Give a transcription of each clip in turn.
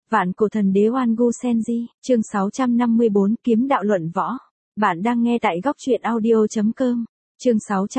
Vạn cổ thần đế Oan Gu Senji, chương 654 kiếm đạo luận võ. Bạn đang nghe tại góc truyện audio.com. Chương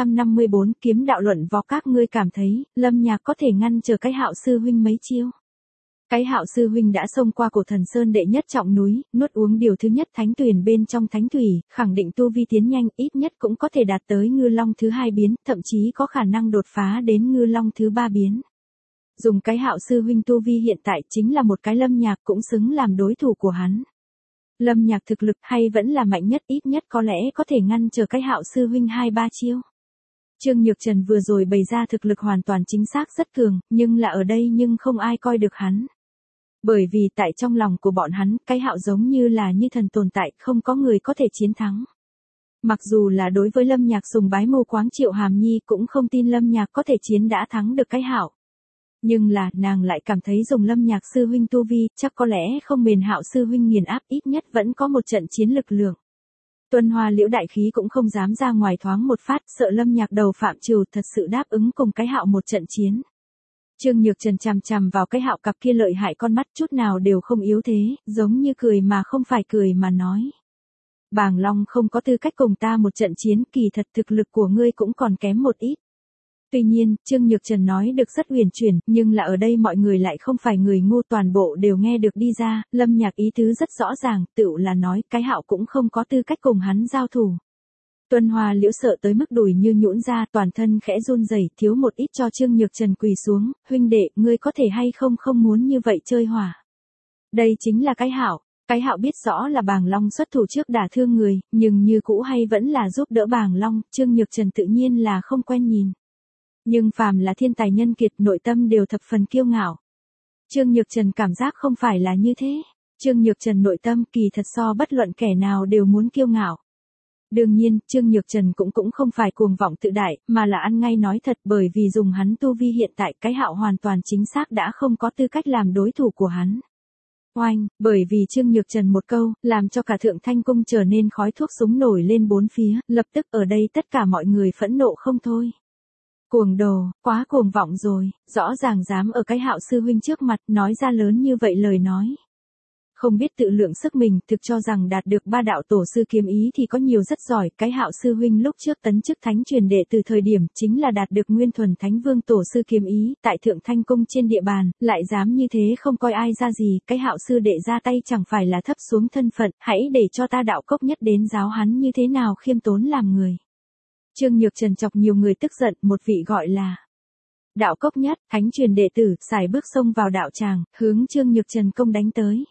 654 kiếm đạo luận võ. Các ngươi cảm thấy, Lâm Nhạc có thể ngăn trở cái Hạo sư huynh mấy chiêu? Cái Hạo sư huynh đã xông qua cổ thần sơn đệ nhất trọng núi, nuốt uống điều thứ nhất thánh tuyền bên trong thánh thủy, khẳng định tu vi tiến nhanh, ít nhất cũng có thể đạt tới ngư long thứ 2 biến, thậm chí có khả năng đột phá đến ngư long thứ 3 biến. Dùng cái Hạo sư huynh tu vi hiện tại chính là một cái Lâm Nhạc cũng xứng làm đối thủ của hắn. Lâm Nhạc thực lực hay vẫn là mạnh nhất, ít nhất có lẽ có thể ngăn trở cái Hạo sư huynh 2-3 chiêu. Trương Nhược Trần vừa rồi bày ra thực lực hoàn toàn chính xác rất cường, nhưng là ở đây nhưng không ai coi được hắn. Bởi vì tại trong lòng của bọn hắn, cái Hạo giống như là như thần tồn tại, không có người có thể chiến thắng. Mặc dù là đối với Lâm Nhạc sùng bái mù quáng Triệu Hàm Nhi cũng không tin Lâm Nhạc có thể chiến đã thắng được cái Hạo. Nhưng là, nàng lại cảm thấy dùng Lâm Nhạc sư huynh tu vi, chắc có lẽ không bền Hạo sư huynh nghiền áp, ít nhất vẫn có một trận chiến lực lượng. Tuân Hoa Liễu đại khí cũng không dám ra ngoài thoáng một phát, sợ Lâm Nhạc đầu phạm trừ thật sự đáp ứng cùng cái Hạo một trận chiến. Trương Nhược Trần chằm chằm vào cái Hạo cặp kia lợi hại con mắt, chút nào đều không yếu thế, giống như cười mà không phải cười mà nói. Bàng Long không có tư cách cùng ta một trận chiến, kỳ thật thực lực của ngươi cũng còn kém một ít. Tuy nhiên, Trương Nhược Trần nói được rất uyển chuyển, nhưng là ở đây mọi người lại không phải người ngu, toàn bộ đều nghe được đi ra, Lâm Nhạc ý tứ rất rõ ràng, tựu là nói cái Hạo cũng không có tư cách cùng hắn giao thủ. Tuân Hoa Liễu sợ tới mức đùi như nhũn ra, toàn thân khẽ run rẩy, thiếu một ít cho Trương Nhược Trần quỳ xuống, huynh đệ, ngươi có thể hay không muốn như vậy chơi hỏa. Đây chính là cái Hạo. Cái Hạo biết rõ là Bàng Long xuất thủ trước đả thương người, nhưng như cũ hay vẫn là giúp đỡ Bàng Long, Trương Nhược Trần tự nhiên là không quen nhìn. Nhưng phàm là thiên tài nhân kiệt, nội tâm đều thập phần kiêu ngạo. Trương Nhược Trần cảm giác không phải là như thế. Trương Nhược Trần nội tâm kỳ thật so bất luận kẻ nào đều muốn kiêu ngạo. Đương nhiên, Trương Nhược Trần cũng không phải cuồng vọng tự đại, mà là ăn ngay nói thật, bởi vì dùng hắn tu vi hiện tại, cái Hạo hoàn toàn chính xác đã không có tư cách làm đối thủ của hắn. Oanh, bởi vì Trương Nhược Trần một câu, làm cho cả Thượng Thanh Cung trở nên khói thuốc súng nổi lên bốn phía, lập tức ở đây tất cả mọi người phẫn nộ không thôi. Cuồng đồ, quá cuồng vọng rồi, rõ ràng dám ở cái Hạo sư huynh trước mặt nói ra lớn như vậy lời nói. Không biết tự lượng sức mình, thực cho rằng đạt được 3 đạo tổ sư kiếm ý thì có nhiều rất giỏi, cái Hạo sư huynh lúc trước tấn chức thánh truyền đệ từ thời điểm chính là đạt được Nguyên Thuần Thánh Vương tổ sư kiếm ý, tại Thượng Thanh Cung trên địa bàn, lại dám như thế không coi ai ra gì, cái Hạo sư đệ ra tay chẳng phải là thấp xuống thân phận, hãy để cho ta Đạo Cốc Nhất đến giáo hắn như thế nào khiêm tốn làm người. Trương Nhược Trần chọc nhiều người tức giận, một vị gọi là Đạo Cốc Nhất, thánh truyền đệ tử, sải bước xông vào đạo tràng, hướng Trương Nhược Trần công đánh tới.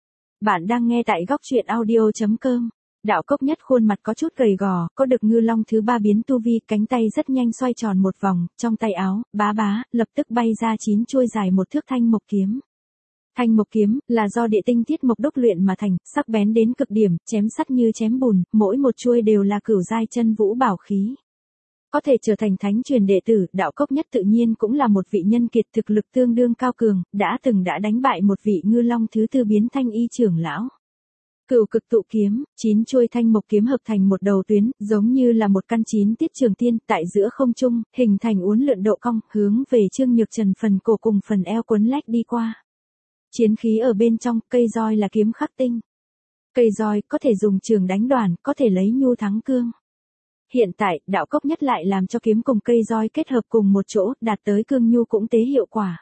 Bạn đang nghe tại góc truyện audio.com. Đạo Cốc Nhất khuôn mặt có chút gầy gò, có được ngư long thứ 3 biến tu vi, cánh tay rất nhanh xoay tròn một vòng, trong tay áo, lập tức bay ra 9 chuôi dài 1 thước thanh mộc kiếm. Thanh mộc kiếm là do địa tinh thiết mộc đúc luyện mà thành, sắc bén đến cực điểm, chém sắt như chém bùn, mỗi một chuôi đều là cửu giai chân vũ bảo khí. Có thể trở thành thánh truyền đệ tử, Đạo Cốc Nhất tự nhiên cũng là một vị nhân kiệt thực lực tương đương cao cường, đã đánh bại một vị ngư long thứ 4 biến thanh y trưởng lão. Cửu cực tụ kiếm, 9 chuôi thanh mộc kiếm hợp thành một đầu tuyến, giống như là một căn 9 tiết trường tiên, tại giữa không trung, hình thành uốn lượn độ cong, hướng về Trương Nhược Trần phần cổ cùng phần eo quấn lách đi qua. Chiến khí ở bên trong, cây roi là kiếm khắc tinh. Cây roi có thể dùng trường đánh đoàn, có thể lấy nhu thắng cương. Hiện tại, Đạo Cốc Nhất lại làm cho kiếm cùng cây roi kết hợp cùng một chỗ, đạt tới cương nhu cũng tế hiệu quả.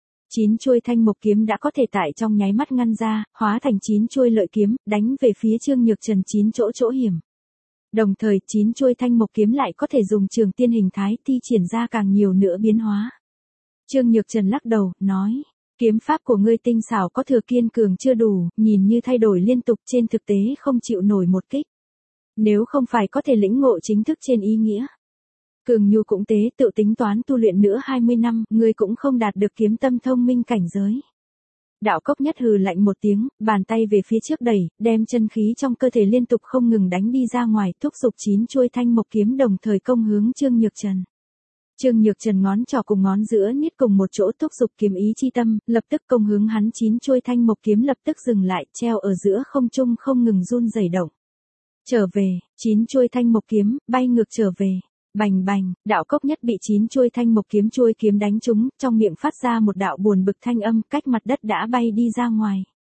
9 chuôi thanh mộc kiếm đã có thể tại trong nháy mắt ngăn ra, hóa thành 9 chuôi lợi kiếm, đánh về phía Trương Nhược Trần 9 chỗ hiểm. Đồng thời, 9 chuôi thanh mộc kiếm lại có thể dùng trường tiên hình thái thi triển ra càng nhiều nữa biến hóa. Trương Nhược Trần lắc đầu, nói. Kiếm pháp của ngươi tinh xảo có thừa kiên cường chưa đủ, nhìn như thay đổi liên tục, trên thực tế không chịu nổi một kích. Nếu không phải có thể lĩnh ngộ chính thức trên ý nghĩa. Cường nhu cũng tế, tự tính toán tu luyện nữa 20 năm, ngươi cũng không đạt được kiếm tâm thông minh cảnh giới. Đạo Cốc Nhất hừ lạnh một tiếng, bàn tay về phía trước đẩy, đem chân khí trong cơ thể liên tục không ngừng đánh đi ra ngoài, thúc giục 9 chuôi thanh mộc kiếm đồng thời công hướng Trương Nhược Trần. Trương Nhược Trần ngón trỏ cùng ngón giữa niết cùng một chỗ thúc giục kiếm ý chi tâm, lập tức công hướng hắn 9 chuôi thanh mộc kiếm lập tức dừng lại, treo ở giữa không trung không ngừng run rẩy động. Trở về, 9 chuôi thanh mộc kiếm, bay ngược trở về. Bành bành, Đạo Cốc Nhất bị 9 chuôi thanh mộc kiếm đánh trúng, trong miệng phát ra một đạo buồn bực thanh âm, cách mặt đất đã bay đi ra ngoài.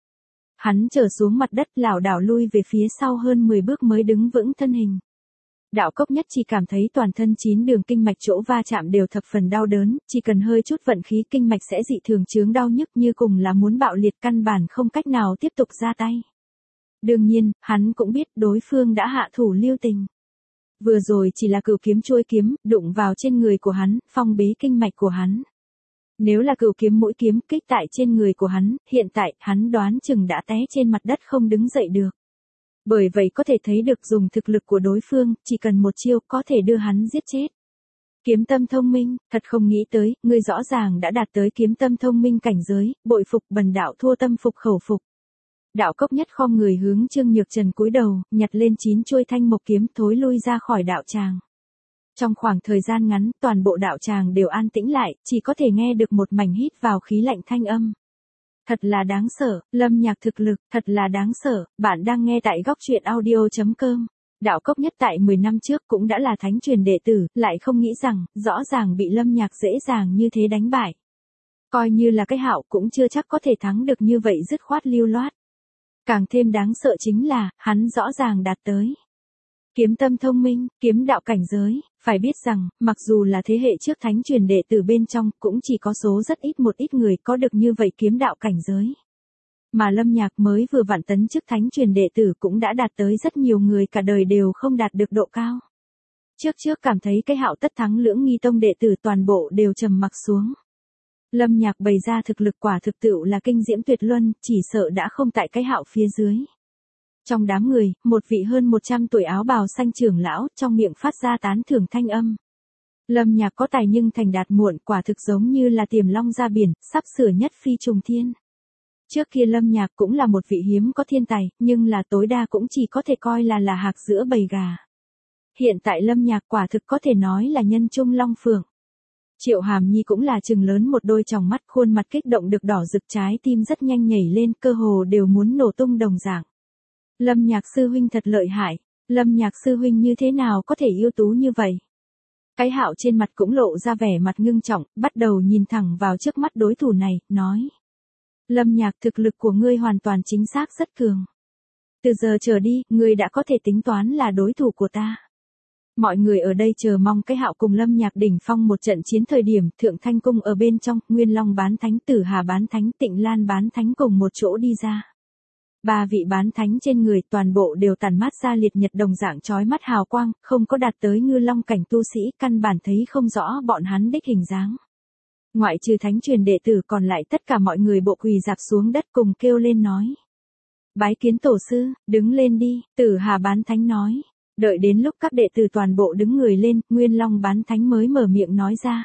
Hắn trở xuống mặt đất lảo đảo lui về phía sau hơn 10 bước mới đứng vững thân hình. Đạo Cốc Nhất chỉ cảm thấy toàn thân 9 đường kinh mạch chỗ va chạm đều thập phần đau đớn, chỉ cần hơi chút vận khí kinh mạch sẽ dị thường chướng đau nhức như cùng là muốn bạo liệt, căn bản không cách nào tiếp tục ra tay. Đương nhiên, hắn cũng biết đối phương đã hạ thủ lưu tình. Vừa rồi chỉ là cửu kiếm chuôi kiếm, đụng vào trên người của hắn, phong bế kinh mạch của hắn. Nếu là cửu kiếm mũi kiếm kích tại trên người của hắn, hiện tại, hắn đoán chừng đã té trên mặt đất không đứng dậy được. Bởi vậy có thể thấy được dùng thực lực của đối phương, chỉ cần một chiêu có thể đưa hắn giết chết. Kiếm tâm thông minh, thật không nghĩ tới, ngươi rõ ràng đã đạt tới kiếm tâm thông minh cảnh giới, bội phục bần đạo thua tâm phục khẩu phục. Đạo Cốc Nhất khom người hướng Trương Nhược Trần cúi đầu, nhặt lên 9 chuôi thanh mộc kiếm thối lui ra khỏi đạo tràng. Trong khoảng thời gian ngắn, toàn bộ đạo tràng đều an tĩnh lại, chỉ có thể nghe được một mảnh hít vào khí lạnh thanh âm. Thật là đáng sợ, Lâm Nhạc thực lực, thật là đáng sợ, bạn đang nghe tại góc truyện audio.com. Đạo Cốc Nhất tại 10 năm trước cũng đã là thánh truyền đệ tử, lại không nghĩ rằng, rõ ràng bị Lâm Nhạc dễ dàng như thế đánh bại. Coi như là cái Hạo cũng chưa chắc có thể thắng được như vậy dứt khoát lưu loát. Càng thêm đáng sợ chính là, hắn rõ ràng đạt tới kiếm tâm thông minh, kiếm đạo cảnh giới, phải biết rằng, mặc dù là thế hệ trước thánh truyền đệ tử bên trong, cũng chỉ có số rất ít một ít người có được như vậy kiếm đạo cảnh giới. Mà Lâm Nhạc mới vừa vặn tấn chức thánh truyền đệ tử cũng đã đạt tới rất nhiều người cả đời đều không đạt được độ cao. Trước cảm thấy cái Hạo tất thắng Lưỡng Nghi Tông đệ tử toàn bộ đều trầm mặc xuống. Lâm Nhạc bày ra thực lực quả thực tựu là kinh diễm tuyệt luân, chỉ sợ đã không tại cái Hạo phía dưới. Trong đám người, một vị hơn 100 tuổi áo bào xanh trưởng lão, trong miệng phát ra tán thưởng thanh âm. Lâm Nhạc có tài nhưng thành đạt muộn, quả thực giống như là tiềm long ra biển, sắp sửa nhất phi trùng thiên. Trước kia Lâm Nhạc cũng là một vị hiếm có thiên tài, nhưng là tối đa cũng chỉ có thể coi là hạc giữa bầy gà. Hiện tại Lâm Nhạc quả thực có thể nói là nhân trung long phượng. Triệu Hàm Nhi cũng là trừng lớn một đôi tròng mắt, khuôn mặt kích động được đỏ rực, trái tim rất nhanh nhảy lên, cơ hồ đều muốn nổ tung đồng dạng. Lâm Nhạc sư huynh thật lợi hại, Lâm Nhạc sư huynh như thế nào có thể ưu tú như vậy? Cái Hạo trên mặt cũng lộ ra vẻ mặt ngưng trọng, bắt đầu nhìn thẳng vào trước mắt đối thủ này, nói. Lâm Nhạc, thực lực của ngươi hoàn toàn chính xác rất cường. Từ giờ trở đi, ngươi đã có thể tính toán là đối thủ của ta. Mọi người ở đây chờ mong cái Hạo cùng Lâm Nhạc đỉnh phong một trận chiến thời điểm Thượng Thanh Cung ở bên trong, Nguyên Long bán thánh, Tử Hà bán thánh, Tịnh Lan bán thánh cùng một chỗ đi ra. 3 vị bán thánh trên người toàn bộ đều tản mát ra liệt nhật đồng dạng chói mắt hào quang, không có đạt tới ngư long cảnh tu sĩ, căn bản thấy không rõ bọn hắn đích hình dáng. Ngoại trừ thánh truyền đệ tử còn lại tất cả mọi người bộ quỳ dạp xuống đất cùng kêu lên nói. Bái kiến tổ sư, đứng lên đi, Tử Hà bán thánh nói. Đợi đến lúc các đệ tử toàn bộ đứng người lên, Nguyên Long bán thánh mới mở miệng nói ra.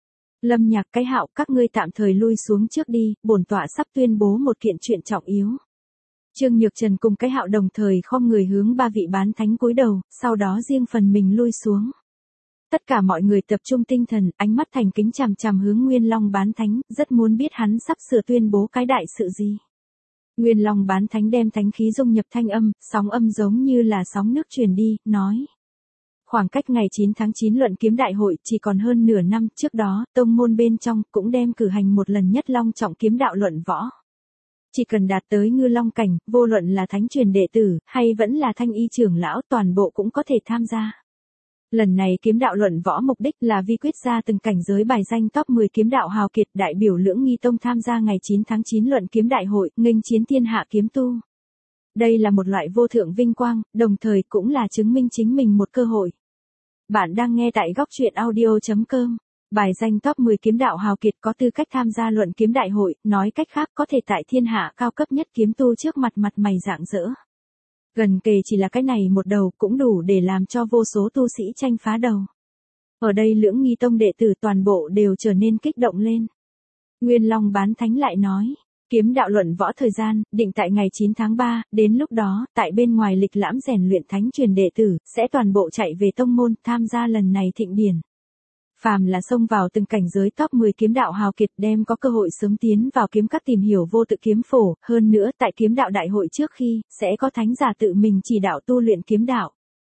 Lâm Nhạc, cái Hạo, các ngươi tạm thời lui xuống trước đi, bổn tọa sắp tuyên bố một kiện chuyện trọng yếu. Trương Nhược Trần cùng cái Hạo đồng thời khom người hướng 3 vị bán thánh cúi đầu, sau đó riêng phần mình lui xuống. Tất cả mọi người tập trung tinh thần, ánh mắt thành kính chằm chằm hướng Nguyên Long bán thánh, rất muốn biết hắn sắp sửa tuyên bố cái đại sự gì. Nguyên Long bán thánh đem thánh khí dung nhập thanh âm, sóng âm giống như là sóng nước truyền đi, nói. Khoảng cách ngày 9 tháng 9 luận kiếm đại hội chỉ còn hơn nửa năm, trước đó, tông môn bên trong cũng đem cử hành một lần nhất long trọng kiếm đạo luận võ. Chỉ cần đạt tới ngư long cảnh, vô luận là thánh truyền đệ tử, hay vẫn là thanh y trưởng lão, toàn bộ cũng có thể tham gia. Lần này kiếm đạo luận võ mục đích là vi quyết ra từng cảnh giới bài danh top 10 kiếm đạo hào kiệt, đại biểu Lưỡng Nghi Tông tham gia ngày 9 tháng 9 luận kiếm đại hội, nghênh chiến thiên hạ kiếm tu. Đây là một loại vô thượng vinh quang, đồng thời cũng là chứng minh chính mình một cơ hội. Bạn đang nghe tại góc truyện audio.com. Bài danh top 10 kiếm đạo hào kiệt có tư cách tham gia luận kiếm đại hội, nói cách khác có thể tại thiên hạ cao cấp nhất kiếm tu trước mặt mày rạng rỡ. Gần kề chỉ là cái này một đầu cũng đủ để làm cho vô số tu sĩ tranh phá đầu. Ở đây Lưỡng Nghi Tông đệ tử toàn bộ đều trở nên kích động lên. Nguyên Long bán thánh lại nói, kiếm đạo luận võ thời gian, định tại ngày 9 tháng 3, đến lúc đó, tại bên ngoài lịch lãm rèn luyện thánh truyền đệ tử, sẽ toàn bộ chạy về tông môn, tham gia lần này thịnh điển. Phàm là xông vào từng cảnh giới top 10 kiếm đạo hào kiệt đem có cơ hội sớm tiến vào kiếm các tìm hiểu vô tự kiếm phổ, hơn nữa tại kiếm đạo đại hội trước khi, sẽ có thánh giả tự mình chỉ đạo tu luyện kiếm đạo.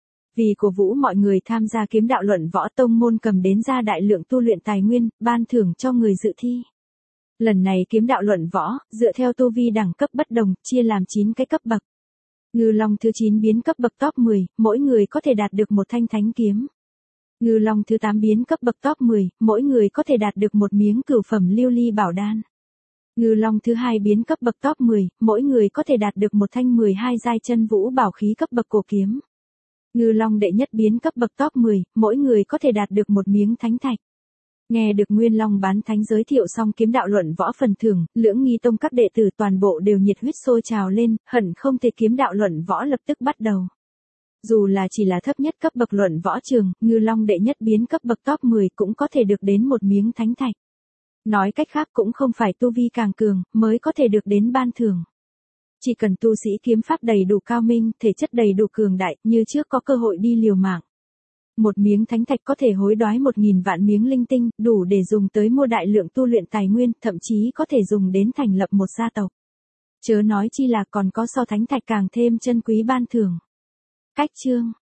Vì cổ vũ mọi người tham gia kiếm đạo luận võ, tông môn cầm đến ra đại lượng tu luyện tài nguyên, ban thưởng cho người dự thi. Lần này kiếm đạo luận võ, dựa theo tu vi đẳng cấp bất đồng, chia làm 9 cái cấp bậc. Ngư Long thứ 9 biến cấp bậc top 10, mỗi người có thể đạt được một thanh thánh kiếm. Ngư Long thứ 8 biến cấp bậc top 10, mỗi người có thể đạt được một miếng cửu phẩm lưu ly bảo đan. Ngư Long thứ 2 biến cấp bậc top 10, mỗi người có thể đạt được một thanh 12 giai chân vũ bảo khí cấp bậc cổ kiếm. Ngư Long đệ nhất biến cấp bậc top 10, mỗi người có thể đạt được một miếng thánh thạch. Nghe được Nguyên Long bán thánh giới thiệu xong kiếm đạo luận võ phần thưởng, Lưỡng Nghi Tông các đệ tử toàn bộ đều nhiệt huyết sôi trào lên, hận không thể kiếm đạo luận võ lập tức bắt đầu. Dù là chỉ là thấp nhất cấp bậc luận võ trường, Ngư Long đệ nhất biến cấp bậc top 10 cũng có thể được đến một miếng thánh thạch. Nói cách khác cũng không phải tu vi càng cường, mới có thể được đến ban thưởng. Chỉ cần tu sĩ kiếm pháp đầy đủ cao minh, thể chất đầy đủ cường đại, như trước có cơ hội đi liều mạng. Một miếng thánh thạch có thể hối đoái 1.000 vạn miếng linh tinh, đủ để dùng tới mua đại lượng tu luyện tài nguyên, thậm chí có thể dùng đến thành lập một gia tộc. Chớ nói chi là còn có so thánh thạch càng thêm chân quý ban thưởng. Cách chương